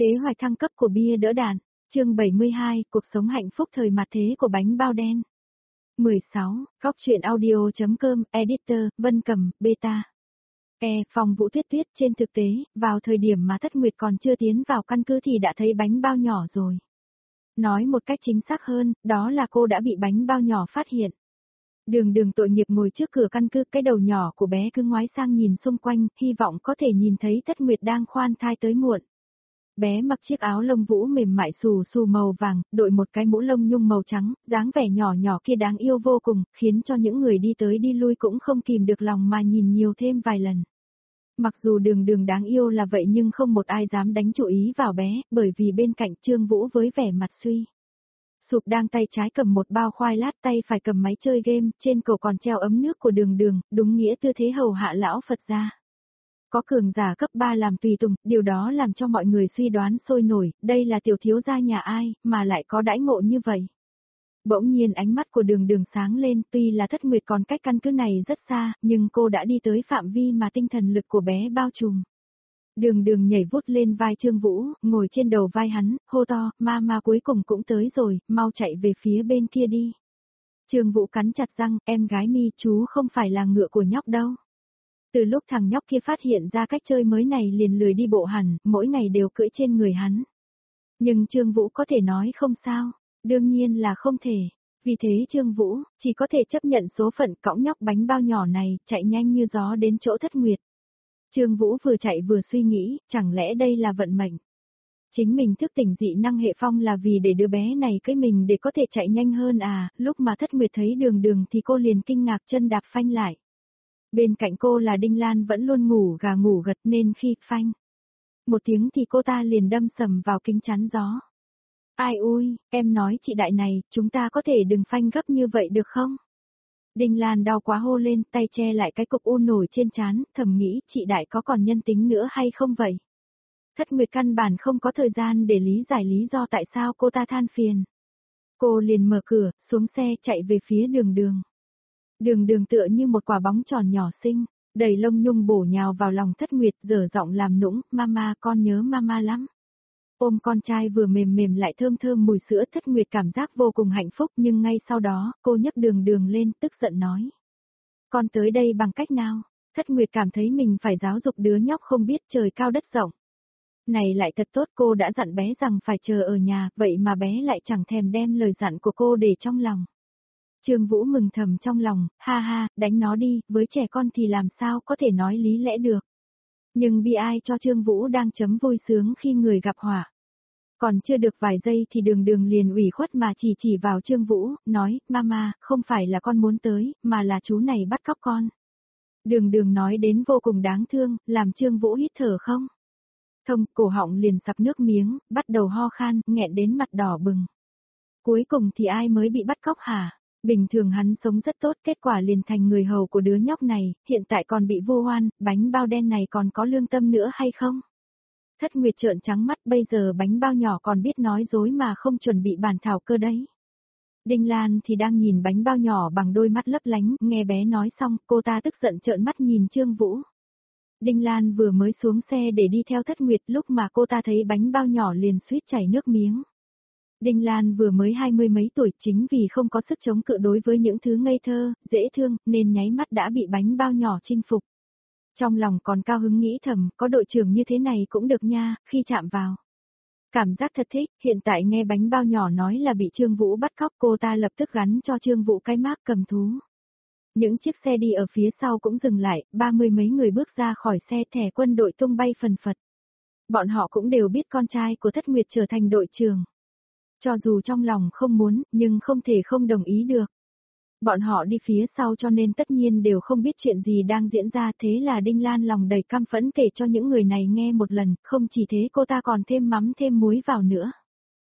Kế hoạch thăng cấp của bia đỡ đạn, chương 72, cuộc sống hạnh phúc thời mặt thế của bánh bao đen. 16, góc truyện audio.com, editor, Vân Cầm, beta. Phòng Vũ Tuyết Tuyết trên thực tế, vào thời điểm mà Thất Nguyệt còn chưa tiến vào căn cứ thì đã thấy bánh bao nhỏ rồi. Nói một cách chính xác hơn, đó là cô đã bị bánh bao nhỏ phát hiện. Đường tội nghiệp ngồi trước cửa căn cứ, cái đầu nhỏ của bé cứ ngoái sang nhìn xung quanh, hy vọng có thể nhìn thấy Thất Nguyệt đang khoan thai tới muộn. Bé mặc chiếc áo lông vũ mềm mại xù xù màu vàng, đội một cái mũ lông nhung màu trắng, dáng vẻ nhỏ nhỏ kia đáng yêu vô cùng, khiến cho những người đi tới đi lui cũng không kìm được lòng mà nhìn nhiều thêm vài lần. Mặc dù đường đáng yêu là vậy nhưng không một ai dám đánh chú ý vào bé, bởi vì bên cạnh Trương Vũ với vẻ mặt suy sụp đang tay trái cầm một bao khoai lát, tay phải cầm máy chơi game, trên cổ còn treo ấm nước của đường, đúng nghĩa tư thế hầu hạ lão Phật gia. Có cường giả cấp 3 làm tùy tùng, điều đó làm cho mọi người suy đoán sôi nổi, đây là tiểu thiếu gia nhà ai, mà lại có đãi ngộ như vậy. Bỗng nhiên ánh mắt của đường sáng lên, tuy là Thất Nguyệt còn cách căn cứ này rất xa, nhưng cô đã đi tới phạm vi mà tinh thần lực của bé bao trùm. Đường nhảy vút lên vai Trương Vũ, ngồi trên đầu vai hắn, hô to, ma cuối cùng cũng tới rồi, mau chạy về phía bên kia đi. Trương Vũ cắn chặt răng, em gái Mi, chú không phải là ngựa của nhóc đâu. Từ lúc thằng nhóc kia phát hiện ra cách chơi mới này liền lười đi bộ hẳn, mỗi ngày đều cưỡi trên người hắn. Nhưng Trương Vũ có thể nói không sao, đương nhiên là không thể. Vì thế Trương Vũ chỉ có thể chấp nhận số phận cõng nhóc bánh bao nhỏ này, chạy nhanh như gió đến chỗ Thất Nguyệt. Trương Vũ vừa chạy vừa suy nghĩ, chẳng lẽ đây là vận mệnh? Chính mình thức tỉnh dị năng hệ phong là vì để đứa bé này cưỡi mình để có thể chạy nhanh hơn à, lúc mà Thất Nguyệt thấy đường thì cô liền kinh ngạc chân đạp phanh lại. Bên cạnh cô là Đinh Lan vẫn luôn ngủ gà ngủ gật nên khi phanh một tiếng thì cô ta liền đâm sầm vào kính chắn gió. Ai ui, em nói chị đại này, chúng ta có thể đừng phanh gấp như vậy được không? Đinh Lan đau quá hô lên, tay che lại cái cục u nổi trên trán, thầm nghĩ chị đại có còn nhân tính nữa hay không vậy? Thất Nguyệt căn bản không có thời gian để lý giải lý do tại sao cô ta than phiền. Cô liền mở cửa, xuống xe chạy về phía đường. Đường tựa như một quả bóng tròn nhỏ xinh, đầy lông nhung bổ nhào vào lòng Thất Nguyệt, dở giọng làm nũng, mama con nhớ mama lắm. Ôm con trai vừa mềm lại thơm mùi sữa, Thất Nguyệt cảm giác vô cùng hạnh phúc, nhưng ngay sau đó, cô nhấc đường lên, tức giận nói. Con tới đây bằng cách nào? Thất Nguyệt cảm thấy mình phải giáo dục đứa nhóc không biết trời cao đất rộng. Này lại thật tốt, cô đã dặn bé rằng phải chờ ở nhà, vậy mà bé lại chẳng thèm đem lời dặn của cô để trong lòng. Trương Vũ mừng thầm trong lòng, ha, đánh nó đi, với trẻ con thì làm sao có thể nói lý lẽ được. Nhưng bi ai cho Trương Vũ đang chấm vui sướng khi người gặp họa. Còn chưa được vài giây thì đường liền ủy khuất mà chỉ vào Trương Vũ, nói, mama, không phải là con muốn tới, mà là chú này bắt cóc con. Đường nói đến vô cùng đáng thương, làm Trương Vũ hít thở không thông, cổ họng liền sặc nước miếng, bắt đầu ho khan, nghẹn đến mặt đỏ bừng. Cuối cùng thì ai mới bị bắt cóc hả? Bình thường hắn sống rất tốt, kết quả liền thành người hầu của đứa nhóc này, hiện tại còn bị vu oan, bánh bao đen này còn có lương tâm nữa hay không? Thất Nguyệt trợn trắng mắt, bây giờ bánh bao nhỏ còn biết nói dối mà không chuẩn bị bàn thảo cơ đấy. Đinh Lan thì đang nhìn bánh bao nhỏ bằng đôi mắt lấp lánh, nghe bé nói xong, cô ta tức giận trợn mắt nhìn Trương Vũ. Đinh Lan vừa mới xuống xe để đi theo Thất Nguyệt, lúc mà cô ta thấy bánh bao nhỏ liền suýt chảy nước miếng. Đinh Lan vừa mới 20 mấy tuổi, chính vì không có sức chống cự đối với những thứ ngây thơ, dễ thương, nên nháy mắt đã bị bánh bao nhỏ chinh phục. Trong lòng còn cao hứng nghĩ thầm, có đội trưởng như thế này cũng được nha, khi chạm vào. Cảm giác thật thích, hiện tại nghe bánh bao nhỏ nói là bị Trương Vũ bắt cóc, cô ta lập tức gắn cho Trương Vũ cái mác cầm thú. Những chiếc xe đi ở phía sau cũng dừng lại, 30 mấy người bước ra khỏi xe, thẻ quân đội tung bay phần phật. Bọn họ cũng đều biết con trai của Thất Nguyệt trở thành đội trưởng. Cho dù trong lòng không muốn, nhưng không thể không đồng ý được. Bọn họ đi phía sau cho nên tất nhiên đều không biết chuyện gì đang diễn ra, thế là Đinh Lan lòng đầy căm phẫn kể cho những người này nghe một lần, không chỉ thế cô ta còn thêm mắm thêm muối vào nữa.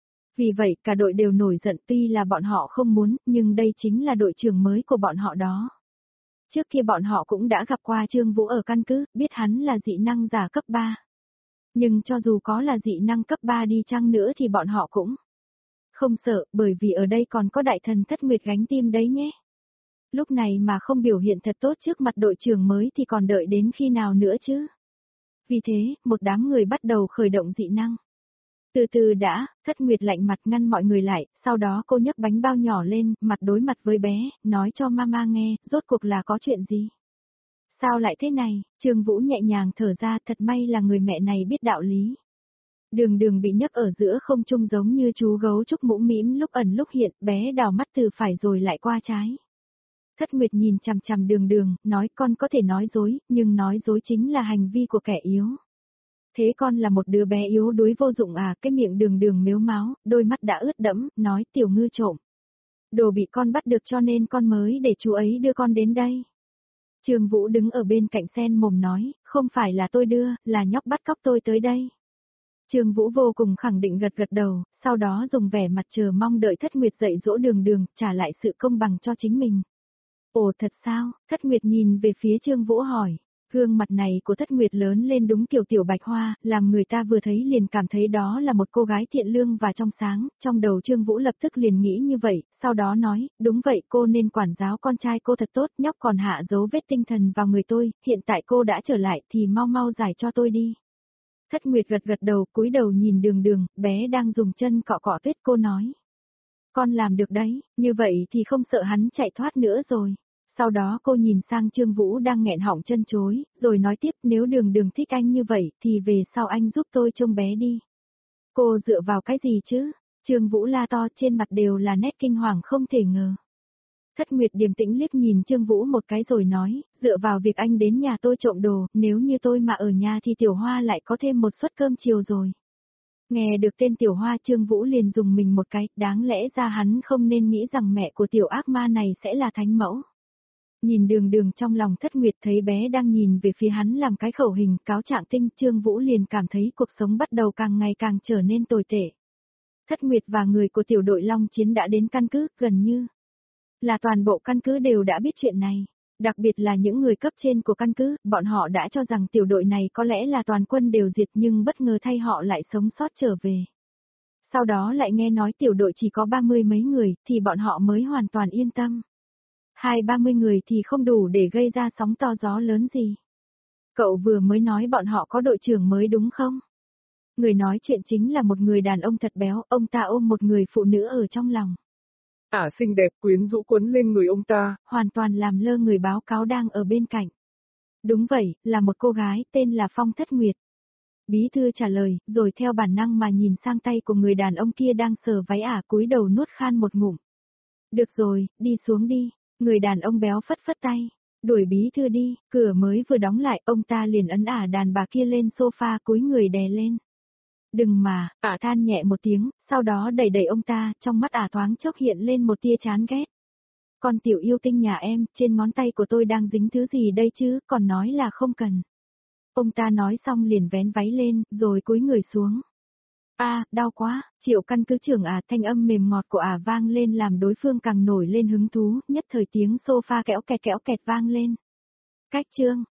Vì vậy cả đội đều nổi giận, tuy là bọn họ không muốn, nhưng đây chính là đội trưởng mới của bọn họ đó. Trước kia bọn họ cũng đã gặp qua Trương Vũ ở căn cứ, biết hắn là dị năng giả cấp 3. Nhưng cho dù có là dị năng cấp 3 đi chăng nữa thì bọn họ cũng không sợ, bởi vì ở đây còn có đại thần Thất Nguyệt gánh tim đấy nhé. Lúc này mà không biểu hiện thật tốt trước mặt đội trưởng mới thì còn đợi đến khi nào nữa chứ? Vì thế, một đám người bắt đầu khởi động dị năng. Từ từ đã, Thất Nguyệt lạnh mặt ngăn mọi người lại, sau đó cô nhấc bánh bao nhỏ lên, mặt đối mặt với bé, nói cho mama nghe, rốt cuộc là có chuyện gì? Sao lại thế này? Trương Vũ nhẹ nhàng thở ra, thật may là người mẹ này biết đạo lý. Đường Đường bị nhấc ở giữa không trung giống như chú gấu trúc mũm mĩm lúc ẩn lúc hiện, bé đảo mắt từ phải rồi lại qua trái. Thất Nguyệt nhìn chằm chằm Đường Đường, nói con có thể nói dối, nhưng nói dối chính là hành vi của kẻ yếu. Thế con là một đứa bé yếu đuối vô dụng à? Cái miệng Đường Đường mếu máo, đôi mắt đã ướt đẫm, nói tiểu ngư trộm. Đồ bị con bắt được cho nên con mới để chú ấy đưa con đến đây. Trương Vũ đứng ở bên cạnh sen mồm nói, không phải là tôi đưa, là nhóc bắt cóc tôi tới đây. Trương Vũ vô cùng khẳng định gật gật đầu, sau đó dùng vẻ mặt chờ mong đợi Thất Nguyệt dạy dỗ Đường Đường, trả lại sự công bằng cho chính mình. Ồ thật sao? Thất Nguyệt nhìn về phía Trương Vũ hỏi. Gương mặt này của Thất Nguyệt lớn lên đúng kiểu tiểu bạch hoa, làm người ta vừa thấy liền cảm thấy đó là một cô gái thiện lương và trong sáng, trong đầu Trương Vũ lập tức liền nghĩ như vậy, sau đó nói, đúng vậy cô nên quản giáo con trai cô thật tốt, nhóc còn hạ dấu vết tinh thần vào người tôi, hiện tại cô đã trở lại thì mau mau giải cho tôi đi. Thất Nguyệt gật gật đầu, cúi đầu nhìn Đường Đường, bé đang dùng chân cọ cọ tuyết cô nói. Con làm được đấy, như vậy thì không sợ hắn chạy thoát nữa rồi. Sau đó cô nhìn sang Trương Vũ đang nghẹn họng chân chối, rồi nói tiếp nếu Đường Đường thích anh như vậy thì về sau anh giúp tôi trông bé đi. Cô dựa vào cái gì chứ? Trương Vũ la to trên mặt đều là nét kinh hoàng không thể ngờ. Thất Nguyệt điềm tĩnh liếc nhìn Trương Vũ một cái rồi nói, dựa vào việc anh đến nhà tôi trộm đồ, nếu như tôi mà ở nhà thì Tiểu Hoa lại có thêm một suất cơm chiều rồi. Nghe được tên Tiểu Hoa Trương Vũ liền dùng mình một cái, đáng lẽ ra hắn không nên nghĩ rằng mẹ của tiểu ác ma này sẽ là thánh mẫu. Nhìn Đường Đường trong lòng Thất Nguyệt thấy bé đang nhìn về phía hắn làm cái khẩu hình cáo trạng tinh, Trương Vũ liền cảm thấy cuộc sống bắt đầu càng ngày càng trở nên tồi tệ. Thất Nguyệt và người của tiểu đội Long Chiến đã đến căn cứ, gần như là toàn bộ căn cứ đều đã biết chuyện này. Đặc biệt là những người cấp trên của căn cứ, bọn họ đã cho rằng tiểu đội này có lẽ là toàn quân đều diệt nhưng bất ngờ thay họ lại sống sót trở về. Sau đó lại nghe nói tiểu đội chỉ có 30 mấy người thì bọn họ mới hoàn toàn yên tâm. 20-30 người thì không đủ để gây ra sóng to gió lớn gì. Cậu vừa mới nói bọn họ có đội trưởng mới đúng không? Người nói chuyện chính là một người đàn ông thật béo, ông ta ôm một người phụ nữ ở trong lòng. Xinh đẹp quyến rũ quấn lên người ông ta. Hoàn toàn làm lơ người báo cáo đang ở bên cạnh. Đúng vậy, là một cô gái tên là Phong Thất Nguyệt. Bí thư trả lời, rồi theo bản năng mà nhìn sang tay của người đàn ông kia đang sờ váy cúi đầu nuốt khan một ngụm. Được rồi, đi xuống đi. Người đàn ông béo phất phất tay. Đuổi bí thư đi, cửa mới vừa đóng lại, ông ta liền ấn đàn bà kia lên sofa cúi người đè lên. Đừng mà, than nhẹ một tiếng, sau đó đẩy đẩy ông ta, trong mắt thoáng chốc hiện lên một tia chán ghét. Con tiểu yêu tinh nhà em, trên ngón tay của tôi đang dính thứ gì đây chứ, còn nói là không cần. Ông ta nói xong liền vén váy lên, rồi cúi người xuống. Đau quá, Triệu căn cứ trưởng thanh âm mềm ngọt của vang lên làm đối phương càng nổi lên hứng thú, nhất thời tiếng sofa kéo kẹt vang lên. Cách chương